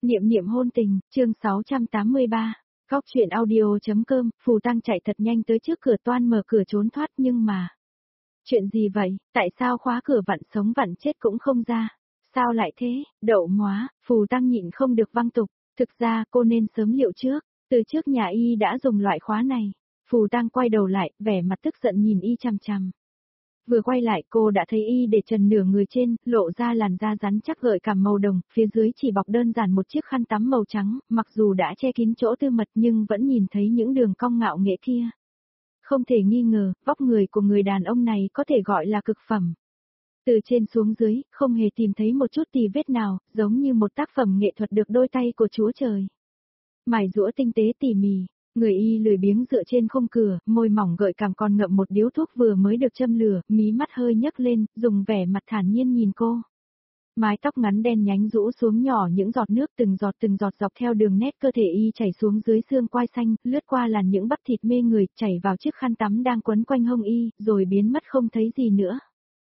Niệm niệm hôn tình, chương 683. Góc truyện audio.com, Phù Tăng chạy thật nhanh tới trước cửa toan mở cửa trốn thoát nhưng mà. Chuyện gì vậy, tại sao khóa cửa vặn sống vặn chết cũng không ra? Sao lại thế, đậu móa, Phù Tăng nhịn không được văng tục. Thực ra cô nên sớm liệu trước, từ trước nhà y đã dùng loại khóa này. Phù Tăng quay đầu lại, vẻ mặt tức giận nhìn y chằm chằm. Vừa quay lại cô đã thấy y để trần nửa người trên, lộ ra làn da rắn chắc gợi cảm màu đồng, phía dưới chỉ bọc đơn giản một chiếc khăn tắm màu trắng, mặc dù đã che kín chỗ tư mật nhưng vẫn nhìn thấy những đường cong ngạo nghễ kia. Không thể nghi ngờ, vóc người của người đàn ông này có thể gọi là cực phẩm. Từ trên xuống dưới, không hề tìm thấy một chút tì vết nào, giống như một tác phẩm nghệ thuật được đôi tay của Chúa Trời mài giũa tinh tế tỉ mỉ. Người y lười biếng dựa trên khung cửa, môi mỏng gợi cảm còn ngậm một điếu thuốc vừa mới được châm lửa, mí mắt hơi nhấc lên, dùng vẻ mặt thản nhiên nhìn cô. Mái tóc ngắn đen nhánh rũ xuống nhỏ những giọt nước từng giọt dọc theo đường nét cơ thể y chảy xuống dưới xương quai xanh, lướt qua làn những bắp thịt mê người, chảy vào chiếc khăn tắm đang quấn quanh hông y, rồi biến mất không thấy gì nữa.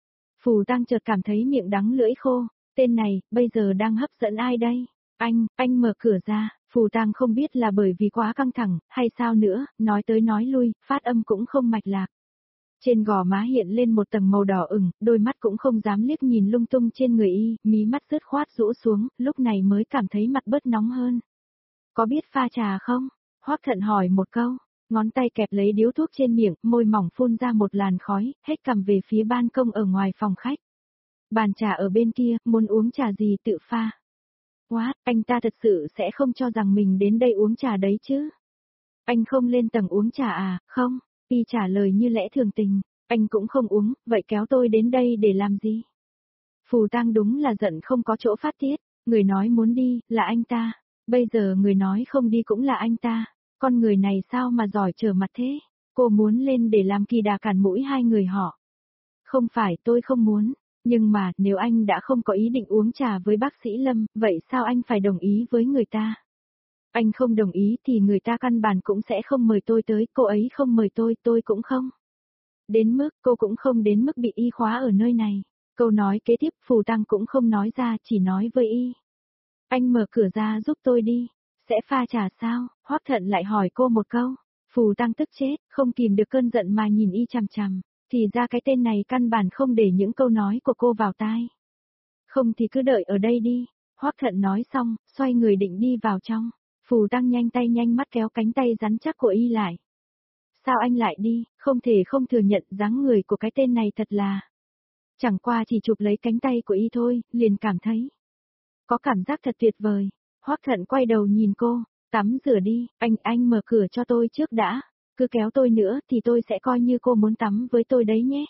Phù Tăng chợt cảm thấy miệng đắng lưỡi khô, tên này, bây giờ đang hấp dẫn ai đây? Anh mở cửa ra. Phù Tăng không biết là bởi vì quá căng thẳng, hay sao nữa, nói tới nói lui, phát âm cũng không mạch lạc. Trên gò má hiện lên một tầng màu đỏ ửng, đôi mắt cũng không dám liếc nhìn lung tung trên người y, mí mắt rứt khoát rũ xuống, lúc này mới cảm thấy mặt bớt nóng hơn. Có biết pha trà không? Hoắc Thận hỏi một câu, ngón tay kẹp lấy điếu thuốc trên miệng, môi mỏng phun ra một làn khói, hết cầm về phía ban công ở ngoài phòng khách. Bàn trà ở bên kia, muốn uống trà gì tự pha. What, anh ta thật sự sẽ không cho rằng mình đến đây uống trà đấy chứ? Anh không lên tầng uống trà à, không? Y trả lời như lẽ thường tình, anh cũng không uống, vậy kéo tôi đến đây để làm gì? Phù Tăng đúng là giận không có chỗ phát tiết, người nói muốn đi, là anh ta, bây giờ người nói không đi cũng là anh ta, con người này sao mà giỏi trở mặt thế? Cô muốn lên để làm kỳ đà cản mũi hai người họ. Không phải tôi không muốn. Nhưng mà, nếu anh đã không có ý định uống trà với bác sĩ Lâm, vậy sao anh phải đồng ý với người ta? Anh không đồng ý thì người ta căn bản cũng sẽ không mời tôi tới, cô ấy không mời tôi cũng không. Đến mức, cô cũng không đến mức bị y khóa ở nơi này. Câu nói kế tiếp Phù Tăng cũng không nói ra, chỉ nói với y. Anh mở cửa ra giúp tôi đi, sẽ pha trà sao? Hoắc Thận lại hỏi cô một câu. Phù Tăng tức chết, không kìm được cơn giận mà nhìn y chằm chằm. Thì ra cái tên này căn bản không để những câu nói của cô vào tai. Không thì cứ đợi ở đây đi. Hoắc Thận nói xong, xoay người định đi vào trong. Phù Tăng nhanh tay nhanh mắt kéo cánh tay rắn chắc của y lại. Sao anh lại đi, không thể không thừa nhận dáng người của cái tên này thật là. Chẳng qua chỉ chụp lấy cánh tay của y thôi, liền cảm thấy. Có cảm giác thật tuyệt vời. Hoắc Thận quay đầu nhìn cô, tắm rửa đi, anh mở cửa cho tôi trước đã. Cứ kéo tôi nữa thì tôi sẽ coi như cô muốn tắm với tôi đấy nhé.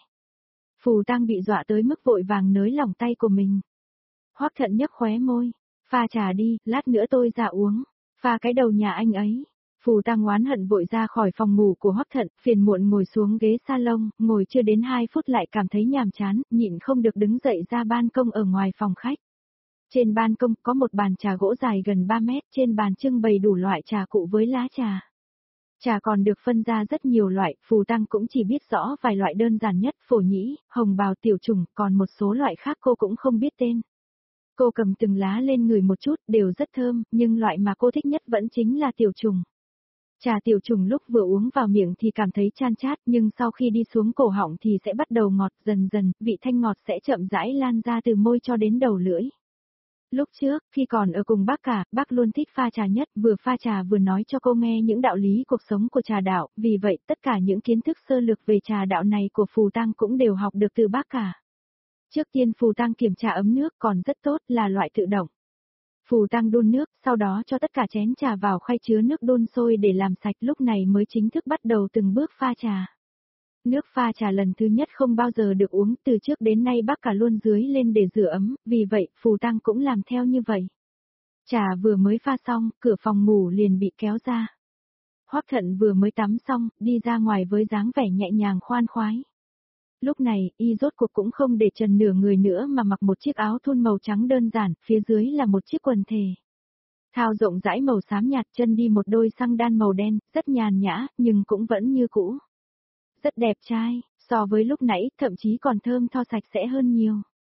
Phù Tăng bị dọa tới mức vội vàng nới lỏng tay của mình. Hoắc Thận nhếch khóe môi. Pha trà đi, lát nữa tôi ra uống. Pha cái đầu nhà anh ấy. Phù Tăng oán hận vội ra khỏi phòng ngủ của Hoắc Thận, phiền muộn ngồi xuống ghế salon, ngồi chưa đến 2 phút lại cảm thấy nhàm chán, nhịn không được đứng dậy ra ban công ở ngoài phòng khách. Trên ban công có một bàn trà gỗ dài gần 3 mét, trên bàn trưng bày đủ loại trà cụ với lá trà. Trà còn được phân ra rất nhiều loại, Phù Tăng cũng chỉ biết rõ vài loại đơn giản nhất, phổ nhĩ, hồng bào tiểu trùng, còn một số loại khác cô cũng không biết tên. Cô cầm từng lá lên ngửi một chút, đều rất thơm, nhưng loại mà cô thích nhất vẫn chính là tiểu trùng. Trà tiểu trùng lúc vừa uống vào miệng thì cảm thấy chan chát, nhưng sau khi đi xuống cổ họng thì sẽ bắt đầu ngọt, dần dần, vị thanh ngọt sẽ chậm rãi lan ra từ môi cho đến đầu lưỡi. Lúc trước, khi còn ở cùng bác cả, bác luôn thích pha trà nhất, vừa pha trà vừa nói cho cô nghe những đạo lý cuộc sống của trà đạo, vì vậy tất cả những kiến thức sơ lược về trà đạo này của Phù Tăng cũng đều học được từ bác cả. Trước tiên Phù Tăng kiểm tra ấm nước còn rất tốt là loại tự động. Phù Tăng đun nước, sau đó cho tất cả chén trà vào khay chứa nước đun sôi để làm sạch, lúc này mới chính thức bắt đầu từng bước pha trà. Nước pha trà lần thứ nhất không bao giờ được uống, từ trước đến nay bác cả luôn dưới lên để rửa ấm, vì vậy Phù Tăng cũng làm theo như vậy. Trà vừa mới pha xong, cửa phòng ngủ liền bị kéo ra. Hoắc Thận vừa mới tắm xong, đi ra ngoài với dáng vẻ nhẹ nhàng khoan khoái. Lúc này, y rốt cuộc cũng không để trần nửa người nữa mà mặc một chiếc áo thun màu trắng đơn giản, phía dưới là một chiếc quần thề. Thao rộng rãi màu xám nhạt, chân đi một đôi xăng đan màu đen, rất nhàn nhã, nhưng cũng vẫn như cũ. Rất đẹp trai, so với lúc nãy, thậm chí còn thơm tho sạch sẽ hơn nhiều.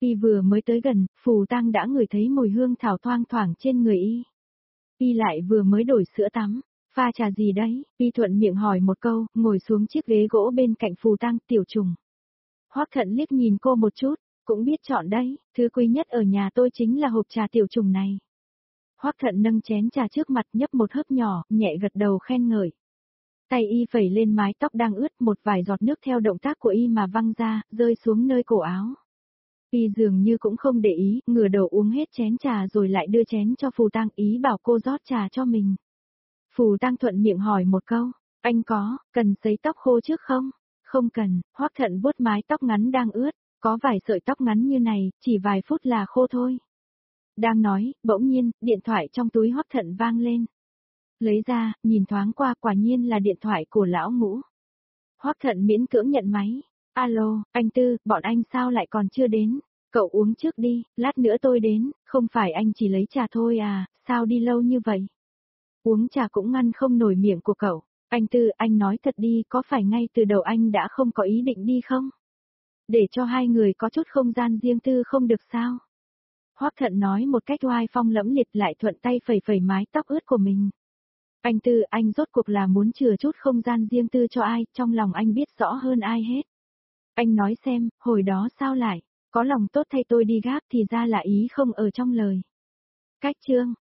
Y vừa mới tới gần, Phù Tăng đã ngửi thấy mùi hương thảo thoang thoảng trên người Y. Y lại vừa mới đổi sữa tắm, pha trà gì đấy? Y thuận miệng hỏi một câu, ngồi xuống chiếc ghế gỗ bên cạnh Phù Tăng, Tiểu Trùng. Hoắc Thận liếc nhìn cô một chút, cũng biết chọn đấy, thứ quý nhất ở nhà tôi chính là hộp trà Tiểu Trùng này. Hoắc Thận nâng chén trà trước mặt nhấp một hớp nhỏ, nhẹ gật đầu khen ngợi. Tay Y phẩy lên mái tóc đang ướt, một vài giọt nước theo động tác của Y mà văng ra, rơi xuống nơi cổ áo. Y dường như cũng không để ý, ngửa đầu uống hết chén trà rồi lại đưa chén cho Phù Tăng, ý bảo cô rót trà cho mình. Phù Tăng thuận miệng hỏi một câu, anh cần sấy tóc khô trước không? Không cần, Hoắc Thận vuốt mái tóc ngắn đang ướt, có vài sợi tóc ngắn như này, chỉ vài phút là khô thôi. Đang nói, bỗng nhiên, điện thoại trong túi Hoắc Thận vang lên. Lấy ra, nhìn thoáng qua, quả nhiên là điện thoại của lão Ngũ. Hoắc Thận miễn cưỡng nhận máy. Alo, anh Tư, bọn anh sao lại còn chưa đến? Cậu uống trước đi, lát nữa tôi đến, không phải anh chỉ lấy trà thôi à, sao đi lâu như vậy? Uống trà cũng ngăn không nổi miệng của cậu. Anh Tư, anh nói thật đi, có phải ngay từ đầu anh đã không có ý định đi không? Để cho hai người có chút không gian riêng tư không được sao? Hoắc Thận nói một cách oai phong lẫm liệt, lại thuận tay phẩy phẩy mái tóc ướt của mình. Anh Tư, anh rốt cuộc là muốn chừa chút không gian riêng tư cho ai, trong lòng anh biết rõ hơn ai hết. Anh nói xem, hồi đó sao lại, có lòng tốt thay tôi đi gáp thì ra là ý không ở trong lời. Cách chương